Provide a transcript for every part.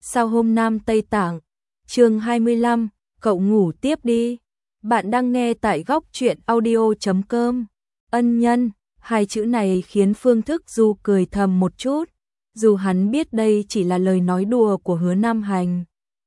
Sao hôm Nam Tây Tạng, chương 25, cậu ngủ tiếp đi. Bạn đang nghe tại góc truyện audio.com. Ân nhân, hai chữ này khiến Phương Thức Du cười thầm một chút, dù hắn biết đây chỉ là lời nói đùa của Hứa Nam Hành.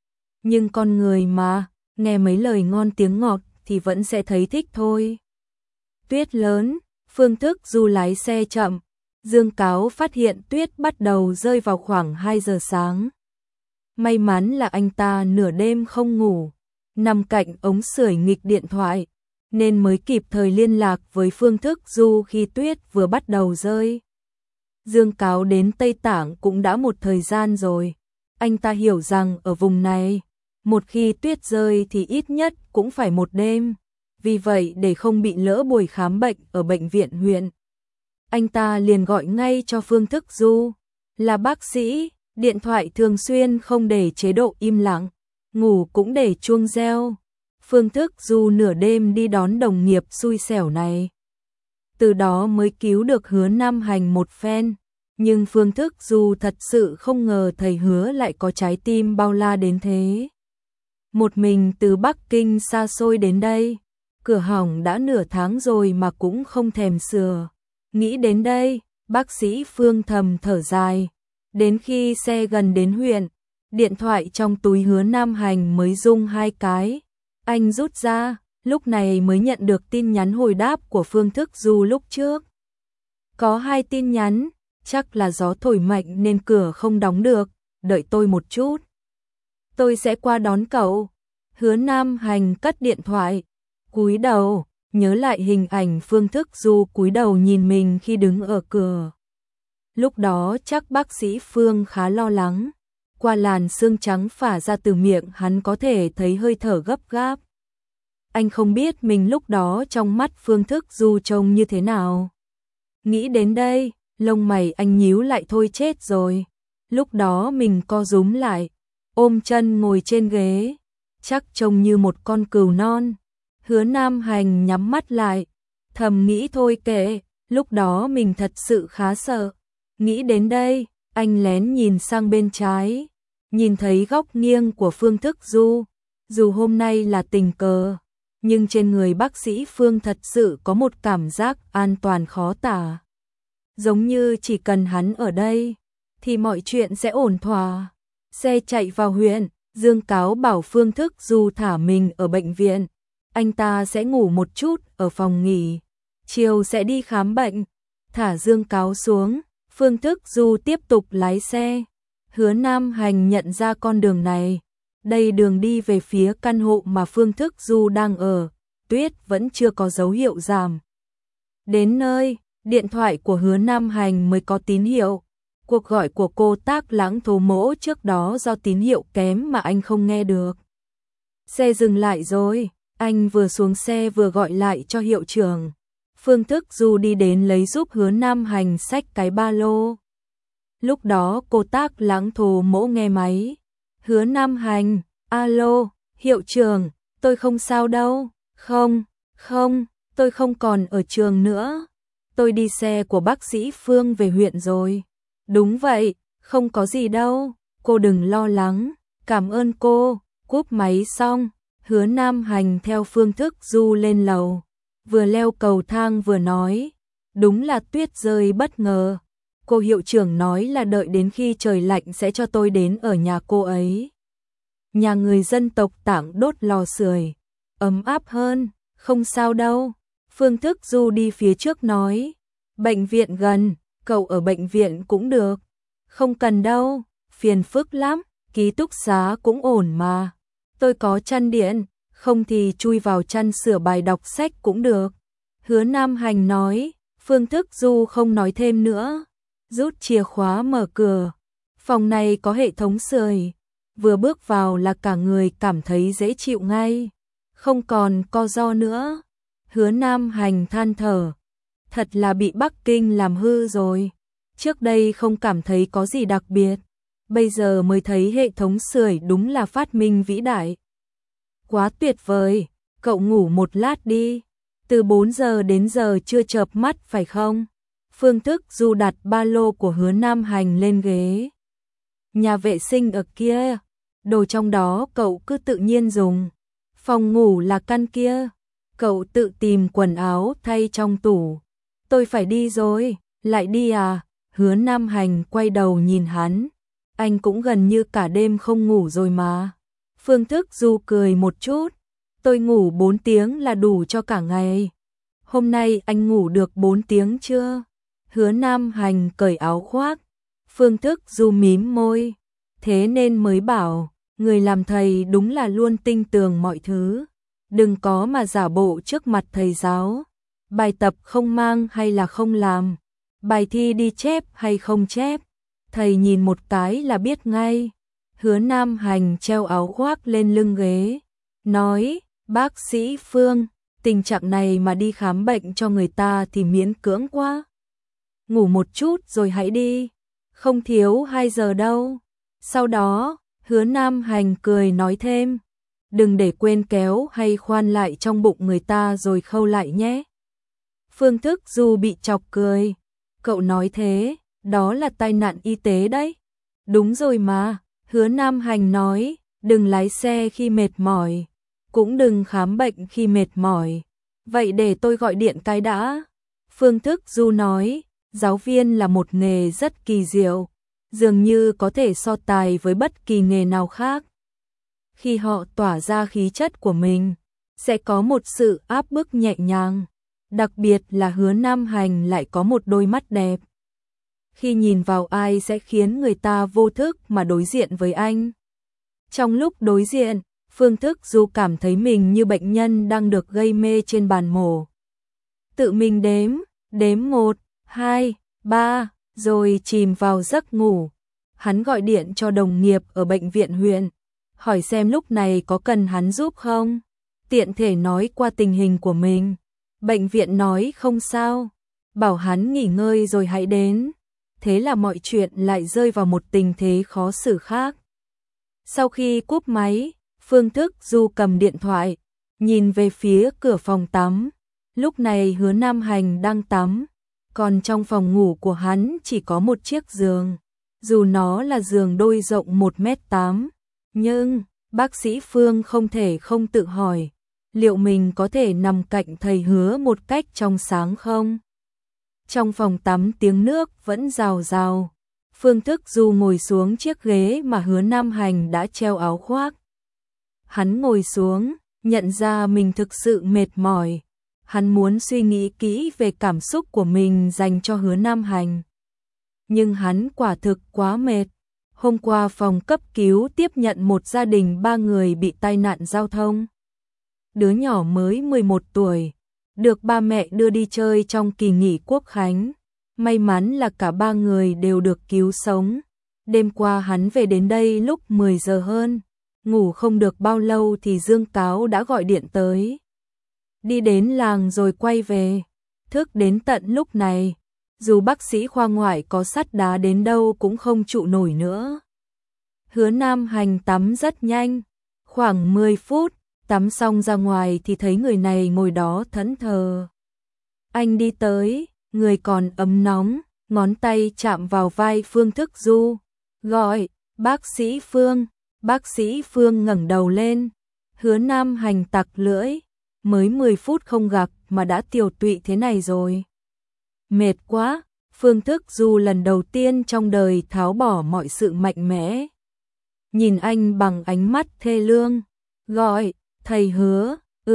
Nhưng con người mà, nghe mấy lời ngon tiếng ngọt thì vẫn sẽ thấy thích thôi. Tuyết lớn, Phương Thức Du lái xe chậm, Dương Cáo phát hiện tuyết bắt đầu rơi vào khoảng 2 giờ sáng. May mắn là anh ta nửa đêm không ngủ, nằm cạnh ống sưởi nghịch điện thoại, nên mới kịp thời liên lạc với Phương Thức Du khi tuyết vừa bắt đầu rơi. Dương Cáo đến Tây Tạng cũng đã một thời gian rồi, anh ta hiểu rằng ở vùng này, một khi tuyết rơi thì ít nhất cũng phải một đêm, vì vậy để không bị lỡ buổi khám bệnh ở bệnh viện huyện, anh ta liền gọi ngay cho Phương Thức Du, là bác sĩ, điện thoại thường xuyên không để chế độ im lặng, ngủ cũng để chuông reo. Phương Thức Du nửa đêm đi đón đồng nghiệp xui xẻo này. Từ đó mới cứu được Hứa Nam Hành một phen, nhưng Phương Thức Du thật sự không ngờ thầy Hứa lại có trái tim bao la đến thế. Một mình từ Bắc Kinh xa xôi đến đây, cửa hỏng đã nửa tháng rồi mà cũng không thèm sửa. Nghĩ đến đây, bác sĩ Phương thầm thở dài. Đến khi xe gần đến huyện, điện thoại trong túi Hứa Nam Hành mới rung 2 cái. Anh rút ra, lúc này mới nhận được tin nhắn hồi đáp của Phương Thức Du lúc trước. Có 2 tin nhắn, chắc là gió thổi mạnh nên cửa không đóng được, đợi tôi một chút. Tôi sẽ qua đón cậu. Hứa Nam Hành cất điện thoại, cúi đầu, nhớ lại hình ảnh Phương Thức Du cúi đầu nhìn mình khi đứng ở cửa. Lúc đó chắc bác sĩ Phương khá lo lắng, qua làn sương trắng phả ra từ miệng hắn có thể thấy hơi thở gấp gáp. Anh không biết mình lúc đó trong mắt Phương Thức Du trông như thế nào. Nghĩ đến đây, lông mày anh nhíu lại thôi chết rồi. Lúc đó mình co rúm lại, ôm chân ngồi trên ghế, chắc trông như một con cừu non. Hứa Nam Hành nhắm mắt lại, thầm nghĩ thôi kệ, lúc đó mình thật sự khá sợ. Nghĩ đến đây, anh lén nhìn sang bên trái, nhìn thấy góc nghiêng của Phương Thức Du. Dù hôm nay là tình cờ, nhưng trên người bác sĩ Phương thật sự có một cảm giác an toàn khó tả. Giống như chỉ cần hắn ở đây, thì mọi chuyện sẽ ổn thỏa. Xe chạy vào huyện, Dương Cáo bảo Phương Thức Du thả mình ở bệnh viện. Anh ta sẽ ngủ một chút ở phòng nghỉ, chiều sẽ đi khám bệnh. Thả Dương Cáo xuống, Phương Thức Du tiếp tục lái xe. Hứa Nam Hành nhận ra con đường này, đây đường đi về phía căn hộ mà Phương Thức Du đang ở, tuyết vẫn chưa có dấu hiệu giảm. Đến nơi, điện thoại của Hứa Nam Hành mới có tín hiệu. Cuộc gọi của cô Tác Lãng Thố Mỗ trước đó do tín hiệu kém mà anh không nghe được. Xe dừng lại rồi, anh vừa xuống xe vừa gọi lại cho hiệu trưởng. Phương Thức Du đi đến lấy giúp Hứa Nam Hành xách cái ba lô. Lúc đó cô Tác Lãng Thố Mỗ nghe máy. Hứa Nam Hành, alo, hiệu trưởng, tôi không sao đâu. Không, tôi không còn ở trường nữa. Tôi đi xe của bác sĩ Phương về huyện rồi. Đúng vậy, không có gì đâu, cô đừng lo lắng, cảm ơn cô. Cúp máy xong, Hứa Nam Hành theo Phương Thức Du lên lầu, vừa leo cầu thang vừa nói, đúng là tuyết rơi bất ngờ. Cô hiệu trưởng nói là đợi đến khi trời lạnh sẽ cho tôi đến ở nhà cô ấy. Nhà người dân tộc Tạng đốt lò sưởi, ấm áp hơn, không sao đâu. Phương Thức Du đi phía trước nói, bệnh viện gần, cậu ở bệnh viện cũng được. Không cần đâu, phiền phức lắm, ký túc xá cũng ổn mà. Tôi có chăn điện, không thì chui vào chăn sửa bài đọc sách cũng được. Hứa Nam Hành nói, Phương Thức Du không nói thêm nữa. Rút chìa khóa mở cửa. Phòng này có hệ thống sưởi. Vừa bước vào là cả người cảm thấy dễ chịu ngay. Không còn co ro nữa. Hứa Nam Hành than thở. Thật là bị Bắc Kinh làm hư rồi. Trước đây không cảm thấy có gì đặc biệt. Bây giờ mới thấy hệ thống sưởi đúng là phát minh vĩ đại. Quá tuyệt vời, cậu ngủ một lát đi. Từ 4 giờ đến giờ chưa chợp mắt phải không? Phương Thức Du đặt ba lô của Hứa Nam Hành lên ghế. nhà vệ sinh ở kia, đồ trong đó cậu cứ tự nhiên dùng. Phòng ngủ là căn kia, cậu tự tìm quần áo thay trong tủ. Tôi phải đi rồi, lại đi à? Hứa Nam Hành quay đầu nhìn hắn. Anh cũng gần như cả đêm không ngủ rồi mà. Phương Thức Du cười một chút. Tôi ngủ 4 tiếng là đủ cho cả ngày. Hôm nay anh ngủ được 4 tiếng chưa? Hứa Nam Hành cởi áo khoác. Phương Thức Du mím môi. Thế nên mới bảo, người làm thầy đúng là luôn tinh tường mọi thứ. Đừng có mà giả bộ trước mặt thầy giáo. Bài tập không mang hay là không làm? Bài thi đi chép hay không chép? Thầy nhìn một cái là biết ngay. Hứa Nam Hành treo áo khoác lên lưng ghế. Nói, bác sĩ Phương, tình trạng này mà đi khám bệnh cho người ta thì miễn cưỡng quá. Ngủ một chút rồi hãy đi. Không thiếu 2 giờ đâu. Sau đó, Hứa Nam Hành cười nói thêm. Đừng để quên kéo hay khoan lại trong bụng người ta rồi khâu lại nhé. Phương Thức Du bị chọc cười. Cậu nói thế, đó là tai nạn y tế đấy. Đúng rồi mà, Hứa Nam Hành nói, đừng lái xe khi mệt mỏi, cũng đừng khám bệnh khi mệt mỏi. Vậy để tôi gọi điện cái đã. Phương Thức Du nói, giáo viên là một nghề rất kỳ diệu, dường như có thể so tài với bất kỳ nghề nào khác. Khi họ tỏa ra khí chất của mình, sẽ có một sự áp bức nhẹ nhàng. Đặc biệt là Hứa Nam Hành lại có một đôi mắt đẹp. Khi nhìn vào ai sẽ khiến người ta vô thức mà đối diện với anh. Trong lúc đối diện, Phương Thức Du cảm thấy mình như bệnh nhân đang được gây mê trên bàn mổ. Tự mình đếm 1, 2, 3, rồi chìm vào giấc ngủ. Hắn gọi điện cho đồng nghiệp ở bệnh viện huyện, hỏi xem lúc này có cần hắn giúp không, tiện thể nói qua tình hình của mình. Bệnh viện nói không sao, bảo hắn nghỉ ngơi rồi hãy đến. Thế là mọi chuyện lại rơi vào một tình thế khó xử khác. Sau khi cúp máy, Phương Thức Du cầm điện thoại, nhìn về phía cửa phòng tắm. Lúc này Hứa Nam Hành đang tắm, còn trong phòng ngủ của hắn chỉ có một chiếc giường. Dù nó là giường đôi rộng 1m8, nhưng bác sĩ Phương không thể không tự hỏi, liệu mình có thể nằm cạnh thầy Hứa một cách trong sáng không? Trong phòng tắm tiếng nước vẫn rào rào. Phương Thức Du ngồi xuống chiếc ghế mà Hứa Nam Hành đã treo áo khoác. Hắn ngồi xuống, nhận ra mình thực sự mệt mỏi. Hắn muốn suy nghĩ kỹ về cảm xúc của mình dành cho Hứa Nam Hành. Nhưng hắn quả thực quá mệt. Hôm qua phòng cấp cứu tiếp nhận một gia đình 3 người bị tai nạn giao thông. Đứa nhỏ mới 11 tuổi, được ba mẹ đưa đi chơi trong kỳ nghỉ Quốc khánh. May mắn là cả 3 người đều được cứu sống. Đêm qua hắn về đến đây lúc 10 giờ hơn. Ngủ không được bao lâu thì Dương Cáo đã gọi điện tới. Đi đến làng rồi quay về. Thức đến tận lúc này. Dù bác sĩ khoa ngoại có sắt đá đến đâu cũng không trụ nổi nữa. Hứa Nam Hành tắm rất nhanh. Khoảng 10 phút, tắm xong ra ngoài thì thấy người này ngồi đó thẫn thờ. Anh đi tới, người còn ấm nóng, ngón tay chạm vào vai Phương Thức Du. Gọi, bác sĩ Phương. Bác sĩ Phương ngẩng đầu lên. Hứa Nam Hành tặc lưỡi. Mới 10 phút không gặp mà đã tiều tụy thế này rồi. Mệt quá. Phương Thức Du lần đầu tiên trong đời tháo bỏ mọi sự mạnh mẽ. Nhìn anh bằng ánh mắt thê lương. Gọi, thầy Hứa.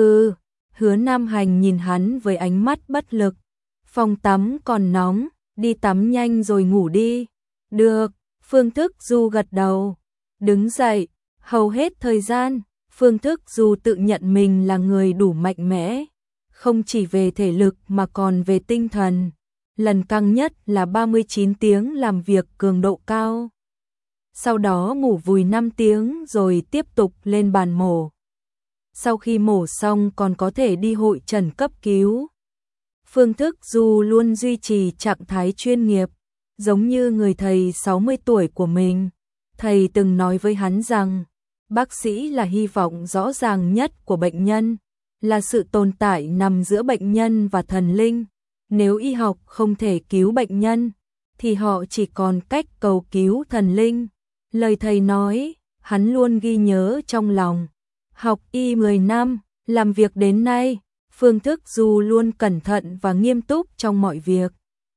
Hứa Nam Hành nhìn hắn với ánh mắt bất lực. Phòng tắm còn nóng, đi tắm nhanh rồi ngủ đi. Được, Phương Thức Du gật đầu. Đứng dậy, hầu hết thời gian, Phương Thức Du tự nhận mình là người đủ mạnh mẽ. Không chỉ về thể lực mà còn về tinh thần. Lần căng nhất là 39 tiếng làm việc cường độ cao. Sau đó ngủ vùi 5 tiếng rồi tiếp tục lên bàn mổ. Sau khi mổ xong còn có thể đi hội chẩn cấp cứu. Phương Thức Du luôn duy trì trạng thái chuyên nghiệp, giống như người thầy 60 tuổi của mình. Thầy từng nói với hắn rằng, bác sĩ là hy vọng rõ ràng nhất của bệnh nhân, là sự tồn tại nằm giữa bệnh nhân và thần linh. Nếu y học không thể cứu bệnh nhân, thì họ chỉ còn cách cầu cứu thần linh. Lời thầy nói, hắn luôn ghi nhớ trong lòng. Học y 10 năm, làm việc đến nay, Phương Thức Du luôn cẩn thận và nghiêm túc trong mọi việc.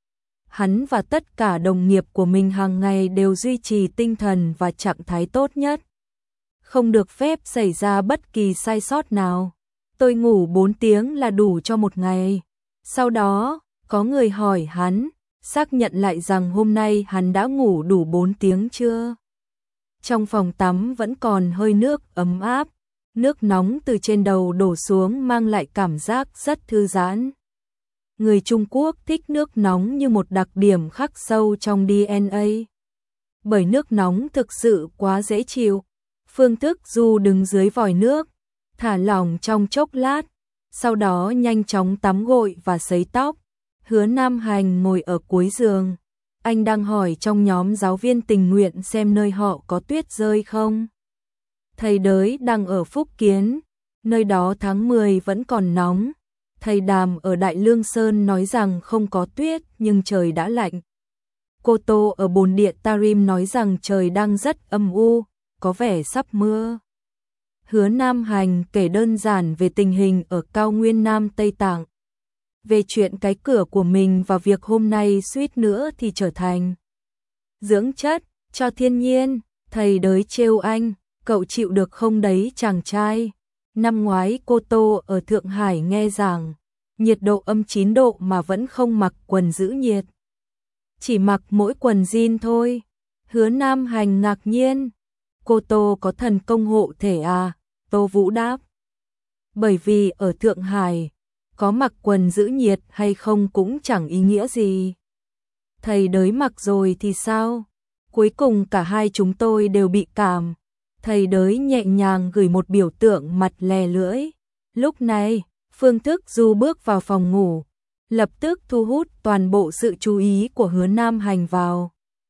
Hắn và tất cả đồng nghiệp của mình hàng ngày đều duy trì tinh thần và trạng thái tốt nhất. Không được phép xảy ra bất kỳ sai sót nào. Tôi ngủ 4 tiếng là đủ cho một ngày. Sau đó, có người hỏi hắn, xác nhận lại rằng hôm nay hắn đã ngủ đủ 4 tiếng chưa. Trong phòng tắm vẫn còn hơi nước ấm áp, nước nóng từ trên đầu đổ xuống mang lại cảm giác rất thư giãn. Người Trung Quốc thích nước nóng như một đặc điểm khắc sâu trong DNA. Bởi nước nóng thực sự quá dễ chịu. Phương Thức Du đứng dưới vòi nước, thả lỏng trong chốc lát, sau đó nhanh chóng tắm gội và sấy tóc. Hứa Nam Hành ngồi ở cuối giường. Anh đang hỏi trong nhóm giáo viên tình nguyện xem nơi họ có tuyết rơi không. Thầy Đới đang ở Phúc Kiến, nơi đó tháng 10 vẫn còn nóng. Thầy Đàm ở Đại Lương Sơn nói rằng không có tuyết nhưng trời đã lạnh. Cô Tô ở Bồn Địa Tarim nói rằng trời đang rất âm u, có vẻ sắp mưa. Hứa Nam Hành kể đơn giản về tình hình ở cao nguyên Nam Tây Tạng. Về chuyện cái cửa của mình và việc hôm nay suýt nữa thì trở thành dưỡng chất cho thiên nhiên. Thầy Đới trêu anh, cậu chịu được không đấy chàng trai. Năm ngoái cô Tô ở Thượng Hải nghe rằng nhiệt độ âm 9 độ mà vẫn không mặc quần giữ nhiệt. Chỉ mặc mỗi quần jean thôi. Hứa Nam Hành ngạc nhiên. Cô Tô có thần công hộ thể à? Tô Vũ đáp. Bởi vì ở Thượng Hải, có mặc quần giữ nhiệt hay không cũng chẳng ý nghĩa gì. Thầy Đới mặc rồi thì sao? Cuối cùng cả hai chúng tôi đều bị cảm. Thầy Đới nhẹ nhàng gửi một biểu tượng mặt lè lưỡi. Lúc này, Phương Thức Du bước vào phòng ngủ, lập tức thu hút toàn bộ sự chú ý của Hứa Nam Hành vào.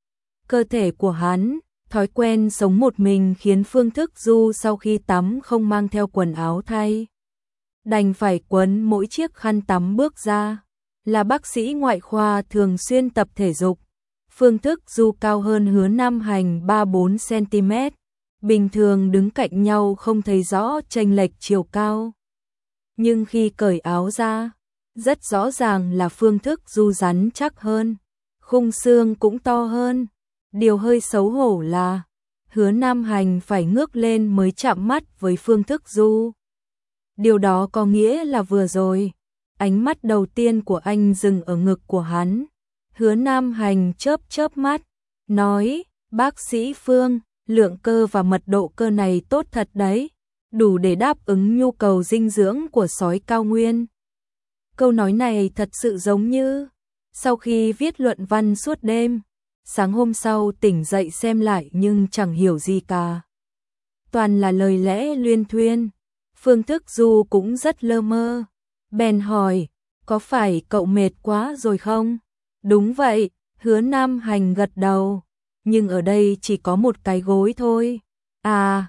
Cơ thể của hắn, thói quen sống một mình khiến Phương Thức Du sau khi tắm không mang theo quần áo thay. Đành phải quấn mỗi chiếc khăn tắm bước ra. Là bác sĩ ngoại khoa thường xuyên tập thể dục. Phương Thức Du cao hơn Hứa Nam Hành 3-4 cm. Bình thường đứng cạnh nhau không thấy rõ chênh lệch chiều cao. Nhưng khi cởi áo ra, rất rõ ràng là Phương Thức Du rắn chắc hơn. Khung xương cũng to hơn. Điều hơi xấu hổ là Hứa Nam Hành phải ngước lên mới chạm mắt với Phương Thức Du. Điều đó có nghĩa là vừa rồi, ánh mắt đầu tiên của anh dừng ở ngực của hắn. Hứa Nam Hành chớp mắt, nói, bác sĩ Phương, lượng cơ và mật độ cơ này tốt thật đấy, đủ để đáp ứng nhu cầu dinh dưỡng của sói cao nguyên. Câu nói này thật sự giống như, sau khi viết luận văn suốt đêm, sáng hôm sau tỉnh dậy xem lại nhưng chẳng hiểu gì cả. Toàn là lời lẽ luyên thuyên. Phương Thức Du cũng rất lơ mơ. Bèn hỏi, có phải cậu mệt quá rồi không? Đúng vậy, Hứa Nam Hành gật đầu. Nhưng ở đây chỉ có một cái gối thôi. À,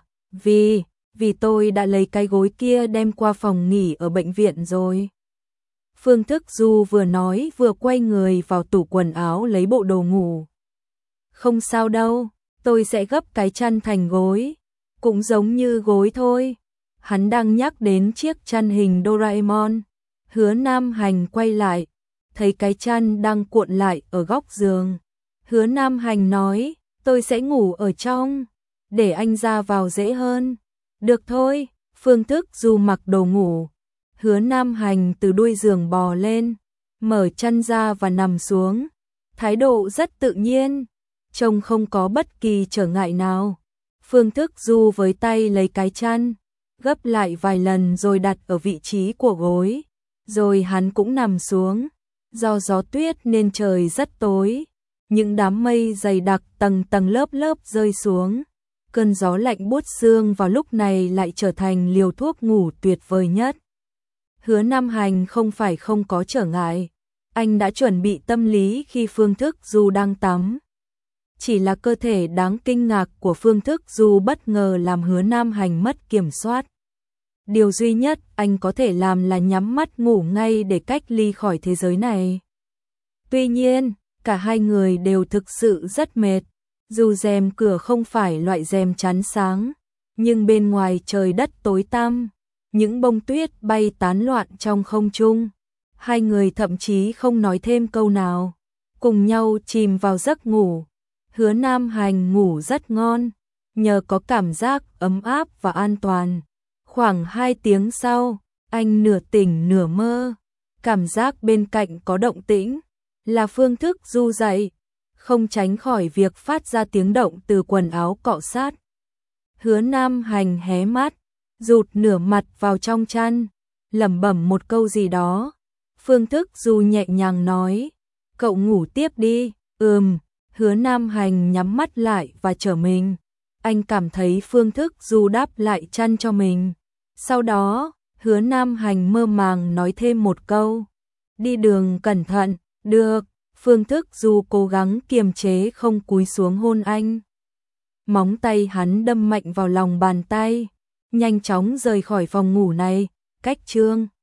vì tôi đã lấy cái gối kia đem qua phòng nghỉ ở bệnh viện rồi. Phương Thức Du vừa nói vừa quay người vào tủ quần áo lấy bộ đồ ngủ. Không sao đâu, tôi sẽ gấp cái chăn thành gối. Cũng giống như gối thôi. Hắn đang nhắc đến chiếc chăn hình Doraemon. Hứa Nam Hành quay lại, thấy cái chăn đang cuộn lại ở góc giường. Hứa Nam Hành nói, tôi sẽ ngủ ở trong, để anh ra vào dễ hơn. Được thôi, Phương Thức Du mặc đồ ngủ. Hứa Nam Hành từ đuôi giường bò lên, mở chăn ra và nằm xuống. Thái độ rất tự nhiên, trông không có bất kỳ trở ngại nào. Phương Thức Du với tay lấy cái chăn, gấp lại vài lần rồi đặt ở vị trí của gối. Rồi hắn cũng nằm xuống. Do gió tuyết nên trời rất tối. Những đám mây dày đặc tầng tầng lớp lớp rơi xuống. Cơn gió lạnh buốt xương vào lúc này lại trở thành liều thuốc ngủ tuyệt vời nhất. Hứa Nam Hành không phải không có trở ngại. Anh đã chuẩn bị tâm lý khi Phương Thức Du đang tắm. Chỉ là cơ thể đáng kinh ngạc của Phương Thức Du bất ngờ làm Hứa Nam Hành mất kiểm soát. Điều duy nhất anh có thể làm là nhắm mắt ngủ ngay để cách ly khỏi thế giới này. Tuy nhiên, cả hai người đều thực sự rất mệt. Dù rèm cửa không phải loại rèm chắn sáng, nhưng bên ngoài trời đất tối tăm, những bông tuyết bay tán loạn trong không trung. Hai người thậm chí không nói thêm câu nào, cùng nhau chìm vào giấc ngủ. Hứa Nam Hành ngủ rất ngon, nhờ có cảm giác ấm áp và an toàn. Khoảng 2 tiếng sau, anh nửa tỉnh nửa mơ, cảm giác bên cạnh có động tĩnh, là Phương Thức Du dậy, không tránh khỏi việc phát ra tiếng động từ quần áo cọ sát. Hứa Nam Hành hé mắt, rụt nửa mặt vào trong chăn, lẩm bẩm một câu gì đó. Phương Thức Du nhẹ nhàng nói, cậu ngủ tiếp đi. Hứa Nam Hành nhắm mắt lại và trở mình. Anh cảm thấy Phương Thức Du đáp lại chăn cho mình. Sau đó, Hứa Nam Hành mơ màng nói thêm một câu, đi đường cẩn thận. Được. Phương Thức Du cố gắng kiềm chế không cúi xuống hôn anh. Móng tay hắn đâm mạnh vào lòng bàn tay, nhanh chóng rời khỏi phòng ngủ này. Cách chương